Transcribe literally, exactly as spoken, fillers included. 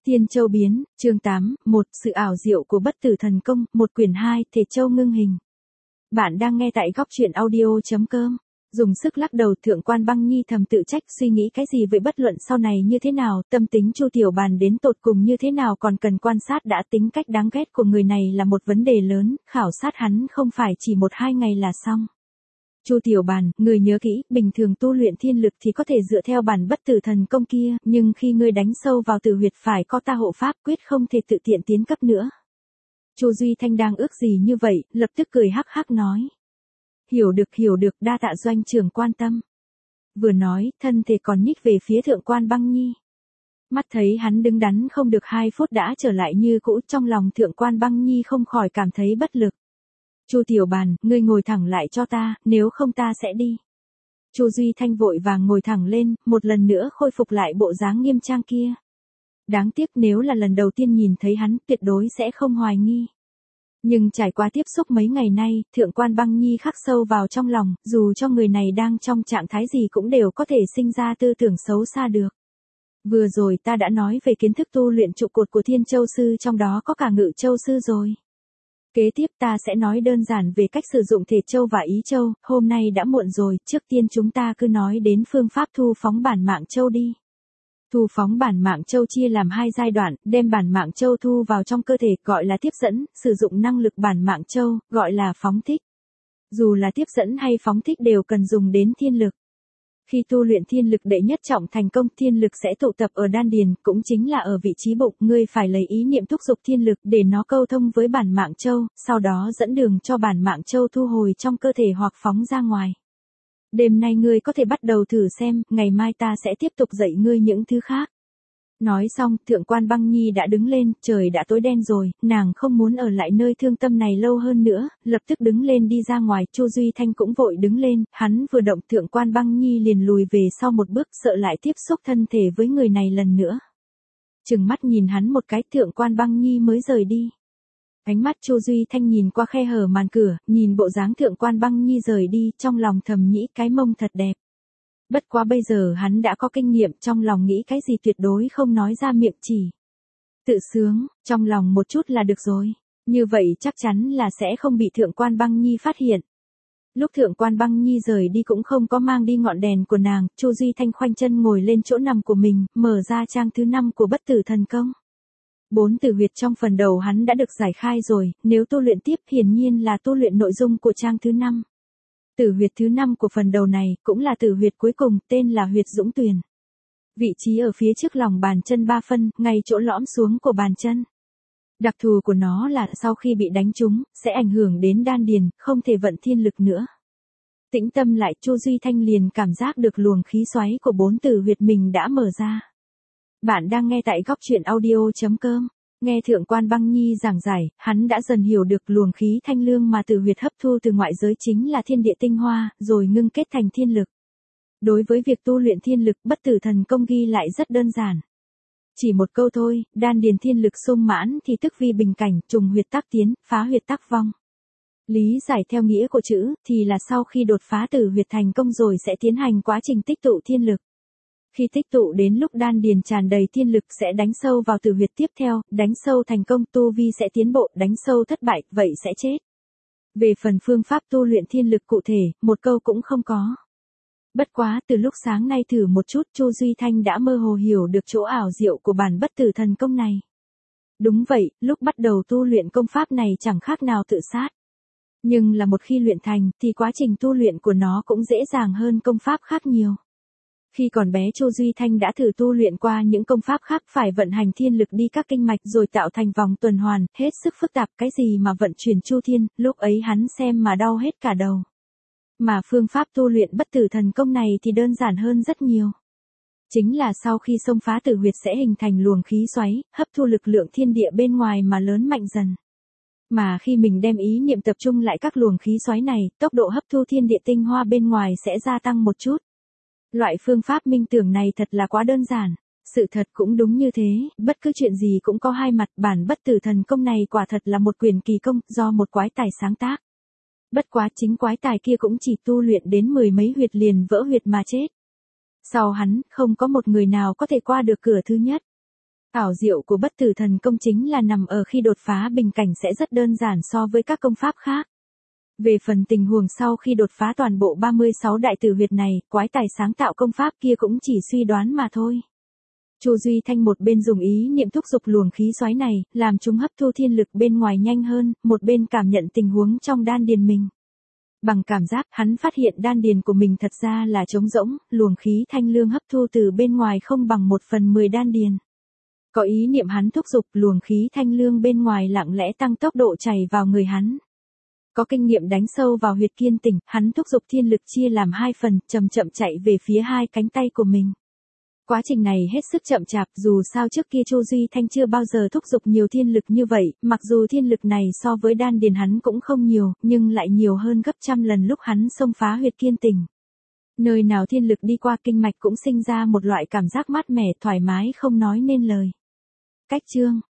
Tiên Châu biến, chương tám, một, sự ảo diệu của bất tử thần công, một quyển hai, Thể Châu ngưng hình. Bạn đang nghe tại góc truyện audio.com. Dùng sức lắc đầu, Thượng quan Băng Nhi thầm tự trách, suy nghĩ cái gì với bất luận sau này như thế nào, tâm tính Chu Tiểu Bàn đến tột cùng như thế nào còn cần quan sát đã, tính cách đáng ghét của người này là một vấn đề lớn, khảo sát hắn không phải chỉ một hai ngày là xong. Chu Tiểu Bàn, người nhớ kỹ, bình thường tu luyện thiên lực thì có thể dựa theo bản bất tử thần công kia, nhưng khi ngươi đánh sâu vào tử huyệt phải có ta hộ pháp, quyết không thể tự tiện tiến cấp nữa. Chu Duy Thanh đang ước gì như vậy, lập tức cười hắc hắc nói. Hiểu được hiểu được, đa tạ doanh trưởng quan tâm. Vừa nói, thân thể còn nhích về phía Thượng quan Băng Nhi. Mắt thấy hắn đứng đắn không được hai phút đã trở lại như cũ, trong lòng Thượng quan Băng Nhi không khỏi cảm thấy bất lực. Chu Tiểu Bàn, ngươi ngồi thẳng lại cho ta, nếu không ta sẽ đi. Chu Duy Thanh vội vàng ngồi thẳng lên, một lần nữa khôi phục lại bộ dáng nghiêm trang kia. Đáng tiếc nếu là lần đầu tiên nhìn thấy hắn, tuyệt đối sẽ không hoài nghi. Nhưng trải qua tiếp xúc mấy ngày nay, Thượng quan Băng Nhi khắc sâu vào trong lòng, dù cho người này đang trong trạng thái gì cũng đều có thể sinh ra tư tưởng xấu xa được. Vừa rồi ta đã nói về kiến thức tu luyện trụ cột của Thiên Châu Sư, trong đó có cả Ngự Châu Sư rồi. Kế tiếp ta sẽ nói đơn giản về cách sử dụng Thể Châu và Ý Châu, hôm nay đã muộn rồi, trước tiên chúng ta cứ nói đến phương pháp thu phóng bản mạng châu đi. Thu phóng bản mạng châu chia làm hai giai đoạn, đem bản mạng châu thu vào trong cơ thể, gọi là tiếp dẫn, sử dụng năng lực bản mạng châu, gọi là phóng thích. Dù là tiếp dẫn hay phóng thích đều cần dùng đến thiên lực. Khi tu luyện thiên lực đệ nhất trọng thành công, thiên lực sẽ tụ tập ở đan điền, cũng chính là ở vị trí bụng, ngươi phải lấy ý niệm thúc giục thiên lực để nó câu thông với bản mạng châu, sau đó dẫn đường cho bản mạng châu thu hồi trong cơ thể hoặc phóng ra ngoài. Đêm nay ngươi có thể bắt đầu thử xem, ngày mai ta sẽ tiếp tục dạy ngươi những thứ khác. Nói xong, Thượng quan Băng Nhi đã đứng lên, trời đã tối đen rồi, nàng không muốn ở lại nơi thương tâm này lâu hơn nữa, lập tức đứng lên đi ra ngoài. Chu Duy Thanh cũng vội đứng lên, hắn vừa động Thượng quan Băng Nhi liền lùi về sau một bước, sợ lại tiếp xúc thân thể với người này lần nữa. Chừng mắt nhìn hắn một cái, Thượng quan Băng Nhi mới rời đi. Ánh mắt Chu Duy Thanh nhìn qua khe hở màn cửa, nhìn bộ dáng Thượng quan Băng Nhi rời đi, trong lòng thầm nghĩ cái mông thật đẹp. Bất quá bây giờ hắn đã có kinh nghiệm, trong lòng nghĩ cái gì tuyệt đối không nói ra miệng, chỉ tự sướng, trong lòng một chút là được rồi. Như vậy chắc chắn là sẽ không bị Thượng quan Băng Nhi phát hiện. Lúc Thượng quan Băng Nhi rời đi cũng không có mang đi ngọn đèn của nàng, Chu Duy Thanh khoanh chân ngồi lên chỗ nằm của mình, mở ra trang thứ năm của bất tử thần công. Bốn tử huyệt trong phần đầu hắn đã được giải khai rồi, nếu tu luyện tiếp hiển nhiên là tu luyện nội dung của trang thứ năm. Tử huyệt thứ năm của phần đầu này, cũng là tử huyệt cuối cùng, tên là huyệt Dũng Tuyền. Vị trí ở phía trước lòng bàn chân ba phân, ngay chỗ lõm xuống của bàn chân. Đặc thù của nó là sau khi bị đánh trúng, sẽ ảnh hưởng đến đan điền, không thể vận thiên lực nữa. Tĩnh tâm lại, Chu Duy Thanh liền cảm giác được luồng khí xoáy của bốn tử huyệt mình đã mở ra. Bạn đang nghe tại góc truyện audio.com. Nghe Thượng quan Băng Nhi giảng giải, hắn đã dần hiểu được luồng khí thanh lương mà tử huyệt hấp thu từ ngoại giới chính là thiên địa tinh hoa, rồi ngưng kết thành thiên lực. Đối với việc tu luyện thiên lực, bất tử thần công ghi lại rất đơn giản. Chỉ một câu thôi, đan điền thiên lực sung mãn thì tức vi bình cảnh, trùng huyệt tác tiến, phá huyệt tác vong. Lý giải theo nghĩa của chữ, thì là sau khi đột phá tử huyệt thành công rồi sẽ tiến hành quá trình tích tụ thiên lực. Khi tích tụ đến lúc đan điền tràn đầy thiên lực sẽ đánh sâu vào tử huyệt tiếp theo, đánh sâu thành công tu vi sẽ tiến bộ, đánh sâu thất bại, vậy sẽ chết. Về phần phương pháp tu luyện thiên lực cụ thể, một câu cũng không có. Bất quá, từ lúc sáng nay thử một chút, Chu Duy Thanh đã mơ hồ hiểu được chỗ ảo diệu của bản bất tử thần công này. Đúng vậy, lúc bắt đầu tu luyện công pháp này chẳng khác nào tự sát. Nhưng là một khi luyện thành, thì quá trình tu luyện của nó cũng dễ dàng hơn công pháp khác nhiều. Khi còn bé Chu Duy Thanh đã thử tu luyện qua những công pháp khác, phải vận hành thiên lực đi các kinh mạch rồi tạo thành vòng tuần hoàn, hết sức phức tạp, cái gì mà vận chuyển chu thiên, lúc ấy hắn xem mà đau hết cả đầu. Mà phương pháp tu luyện bất tử thần công này thì đơn giản hơn rất nhiều. Chính là sau khi xông phá tử huyệt sẽ hình thành luồng khí xoáy, hấp thu lực lượng thiên địa bên ngoài mà lớn mạnh dần. Mà khi mình đem ý niệm tập trung lại các luồng khí xoáy này, tốc độ hấp thu thiên địa tinh hoa bên ngoài sẽ gia tăng một chút. Loại phương pháp minh tưởng này thật là quá đơn giản. Sự thật cũng đúng như thế, bất cứ chuyện gì cũng có hai mặt, bản bất tử thần công này quả thật là một quyền kỳ công, do một quái tài sáng tác. Bất quá chính quái tài kia cũng chỉ tu luyện đến mười mấy huyệt liền vỡ huyệt mà chết. Sau hắn, không có một người nào có thể qua được cửa thứ nhất. Ảo diệu của bất tử thần công chính là nằm ở khi đột phá bình cảnh sẽ rất đơn giản so với các công pháp khác. Về phần tình huống sau khi đột phá toàn bộ ba mươi sáu đại tử huyệt này, quái tài sáng tạo công pháp kia cũng chỉ suy đoán mà thôi. Chu Duy Thanh một bên dùng ý niệm thúc giục luồng khí xoáy này, làm chúng hấp thu thiên lực bên ngoài nhanh hơn, một bên cảm nhận tình huống trong đan điền mình. Bằng cảm giác, hắn phát hiện đan điền của mình thật ra là trống rỗng, luồng khí thanh lương hấp thu từ bên ngoài không bằng một phần mười đan điền. Có ý niệm hắn thúc giục, luồng khí thanh lương bên ngoài lặng lẽ tăng tốc độ chảy vào người hắn. Có kinh nghiệm đánh sâu vào huyệt kiên tỉnh, hắn thúc giục thiên lực chia làm hai phần, chậm chậm chạy về phía hai cánh tay của mình. Quá trình này hết sức chậm chạp, dù sao trước kia Chu Duy Thanh chưa bao giờ thúc giục nhiều thiên lực như vậy, mặc dù thiên lực này so với đan điền hắn cũng không nhiều, nhưng lại nhiều hơn gấp trăm lần lúc hắn xông phá huyệt kiên tỉnh. Nơi nào thiên lực đi qua kinh mạch cũng sinh ra một loại cảm giác mát mẻ thoải mái không nói nên lời. Cách chương